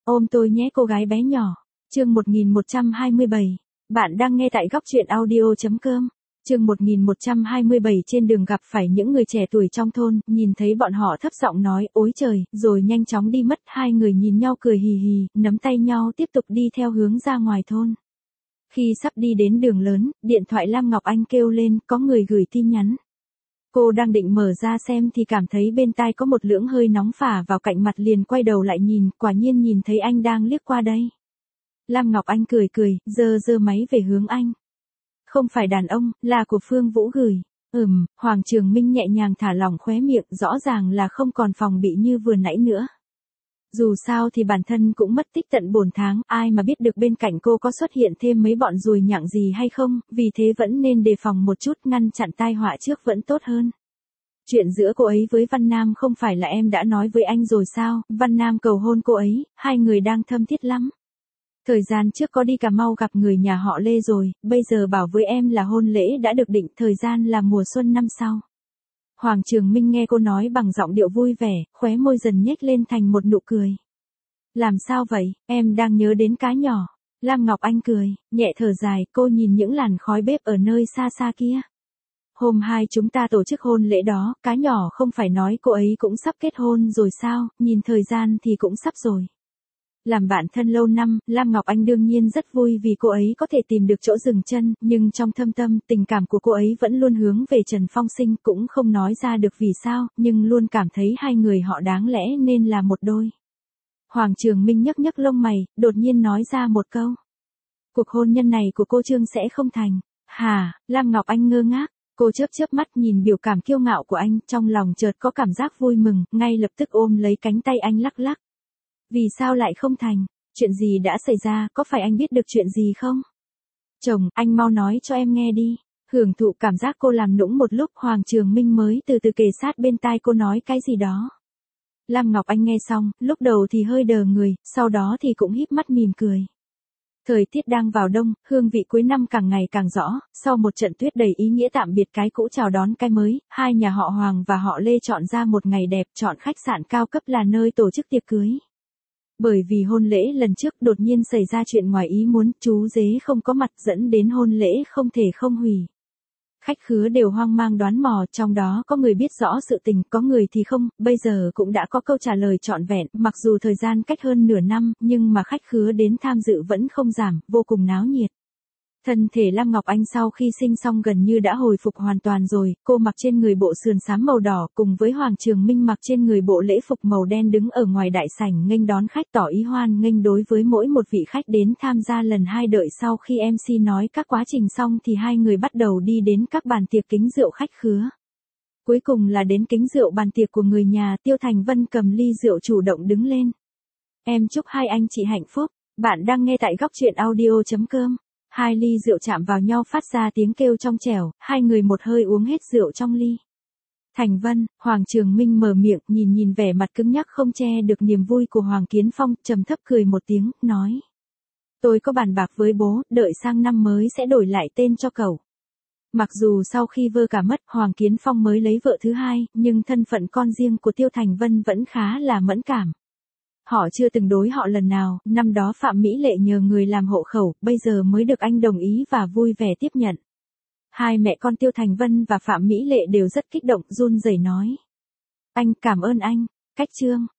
ôm tôi nhé cô gái bé nhỏ. Chương 1127. Bạn đang nghe tại góc truyện audio.com. Chương 1127 trên đường gặp phải những người trẻ tuổi trong thôn, nhìn thấy bọn họ thấp giọng nói, ối trời, rồi nhanh chóng đi mất. Hai người nhìn nhau cười hì hì, nắm tay nhau tiếp tục đi theo hướng ra ngoài thôn. Khi sắp đi đến đường lớn, điện thoại Lam Ngọc Anh kêu lên, có người gửi tin nhắn. Cô đang định mở ra xem thì cảm thấy bên tai có một lưỡng hơi nóng phả vào cạnh mặt, liền quay đầu lại nhìn, quả nhiên nhìn thấy anh đang liếc qua đây. Lam Ngọc Anh cười cười, giơ máy về hướng anh. Không phải đàn ông, là của Phương Vũ gửi. Hoàng Trường Minh nhẹ nhàng thả lỏng khóe miệng, rõ ràng là không còn phòng bị như vừa nãy nữa. Dù sao thì bản thân cũng mất tích tận 4 tháng, ai mà biết được bên cạnh cô có xuất hiện thêm mấy bọn ruồi nhặng gì hay không, vì thế vẫn nên đề phòng một chút, ngăn chặn tai họa trước vẫn tốt hơn. Chuyện giữa cô ấy với Văn Nam không phải là em đã nói với anh rồi sao, Văn Nam cầu hôn cô ấy, hai người đang thâm thiết lắm. Thời gian trước có đi Cà Mau gặp người nhà họ Lê rồi, bây giờ bảo với em là hôn lễ đã được định, thời gian là mùa xuân năm sau. Hoàng Trường Minh nghe cô nói bằng giọng điệu vui vẻ, khóe môi dần nhếch lên thành một nụ cười. Làm sao vậy, em đang nhớ đến cá nhỏ. Lam Ngọc Anh cười, nhẹ thở dài, cô nhìn những làn khói bếp ở nơi xa xa kia. Hôm 2 chúng ta tổ chức hôn lễ đó, cá nhỏ không phải nói cô ấy cũng sắp kết hôn rồi sao, nhìn thời gian thì cũng sắp rồi. Làm bạn thân lâu năm, Lam Ngọc Anh đương nhiên rất vui vì cô ấy có thể tìm được chỗ dừng chân, nhưng trong thâm tâm, tình cảm của cô ấy vẫn luôn hướng về Trần Phong Sinh, cũng không nói ra được vì sao, nhưng luôn cảm thấy hai người họ đáng lẽ nên là một đôi. Hoàng Trường Minh nhấc nhấc lông mày, đột nhiên nói ra một câu. Cuộc hôn nhân này của cô Trương sẽ không thành. Hả? Lam Ngọc Anh ngơ ngác, cô chớp mắt nhìn biểu cảm kiêu ngạo của anh, trong lòng chợt có cảm giác vui mừng, ngay lập tức ôm lấy cánh tay anh lắc lắc. Vì sao lại không thành? Chuyện gì đã xảy ra, có phải anh biết được chuyện gì không? Chồng, anh mau nói cho em nghe đi. Hưởng thụ cảm giác cô làm nũng một lúc, Hoàng Trường Minh mới từ từ kề sát bên tai cô nói cái gì đó. Lam Ngọc Anh nghe xong, lúc đầu thì hơi đờ người, sau đó thì cũng híp mắt mỉm cười. Thời tiết đang vào đông, hương vị cuối năm càng ngày càng rõ, sau một trận tuyết đầy ý nghĩa tạm biệt cái cũ chào đón cái mới, hai nhà họ Hoàng và họ Lê chọn ra một ngày đẹp, chọn khách sạn cao cấp là nơi tổ chức tiệc cưới. Bởi vì hôn lễ lần trước đột nhiên xảy ra chuyện ngoài ý muốn, chú rể không có mặt dẫn đến hôn lễ không thể không hủy. Khách khứa đều hoang mang đoán mò, trong đó có người biết rõ sự tình, có người thì không, bây giờ cũng đã có câu trả lời trọn vẹn, mặc dù thời gian cách hơn nửa năm, nhưng mà khách khứa đến tham dự vẫn không giảm, vô cùng náo nhiệt. Thân thể Lam Ngọc Anh sau khi sinh xong gần như đã hồi phục hoàn toàn rồi, cô mặc trên người bộ sườn xám màu đỏ cùng với Hoàng Trường Minh mặc trên người bộ lễ phục màu đen đứng ở ngoài đại sảnh nghênh đón khách, tỏ ý hoan nghênh đối với mỗi một vị khách đến tham gia lần 2. Đợi sau khi MC nói các quá trình xong thì hai người bắt đầu đi đến các bàn tiệc kính rượu khách khứa. Cuối cùng là đến kính rượu bàn tiệc của người nhà, Tiêu Thành Vân cầm ly rượu chủ động đứng lên. Em chúc hai anh chị hạnh phúc, bạn đang nghe tại góc truyện audio.com. 2 ly rượu chạm vào nhau phát ra tiếng kêu trong trẻo, hai người một hơi uống hết rượu trong ly. Thành Vân, Hoàng Trường Minh mở miệng, nhìn vẻ mặt cứng nhắc không che được niềm vui của Hoàng Kiến Phong, trầm thấp cười một tiếng, nói. Tôi có bàn bạc với bố, đợi sang năm mới sẽ đổi lại tên cho cậu. Mặc dù sau khi vơ cả mất, Hoàng Kiến Phong mới lấy vợ thứ hai, nhưng thân phận con riêng của Tiêu Thành Vân vẫn khá là mẫn cảm. Họ chưa từng đối họ lần nào, năm đó Phạm Mỹ Lệ nhờ người làm hộ khẩu, bây giờ mới được anh đồng ý và vui vẻ tiếp nhận. Hai mẹ con Tiêu Thành Vân và Phạm Mỹ Lệ đều rất kích động, run rẩy nói. Anh, cảm ơn anh, cách Trương.